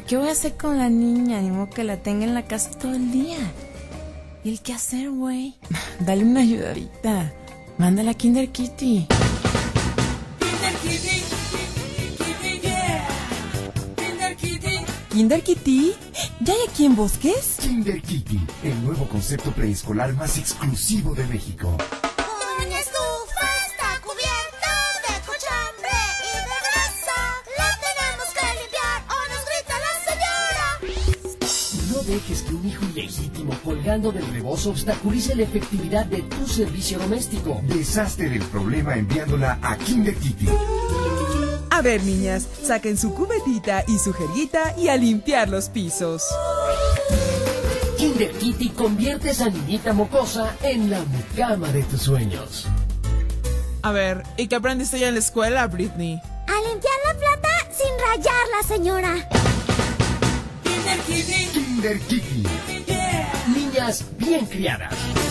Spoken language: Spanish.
¿qué voy a hacer con la niña? Ni modo que la tenga en la casa todo el día. ¿Y el qué hacer, güey? Dale una ayudadita. Mándala a Kinder Kitty. Kinder Kitty, Kitty, yeah. Kinder Kitty. ¿Kinder Kitty? ¿Ya hay aquí en Bosques? Kinder Kitty, el nuevo concepto preescolar más exclusivo de México. Una estufa está cubierta de cochambre y de grasa. La tenemos que limpiar o nos grita la señora. No dejes que un hijo ilegítimo colgando del rebozo obstaculice la efectividad de tu servicio doméstico. Deshazte del problema enviándola a Kinder Kitty. A ver, niñas, saquen su cubetita y su jerguita y a limpiar los pisos. Kinder Kitty convierte a esa niñita mocosa en la mucama de tus sueños. A ver, ¿y qué aprendiste ya en la escuela, Britney? A limpiar la plata sin rayarla, señora. Kinder Kitty, Kinder Kitty. yeah. Niñas bien criadas.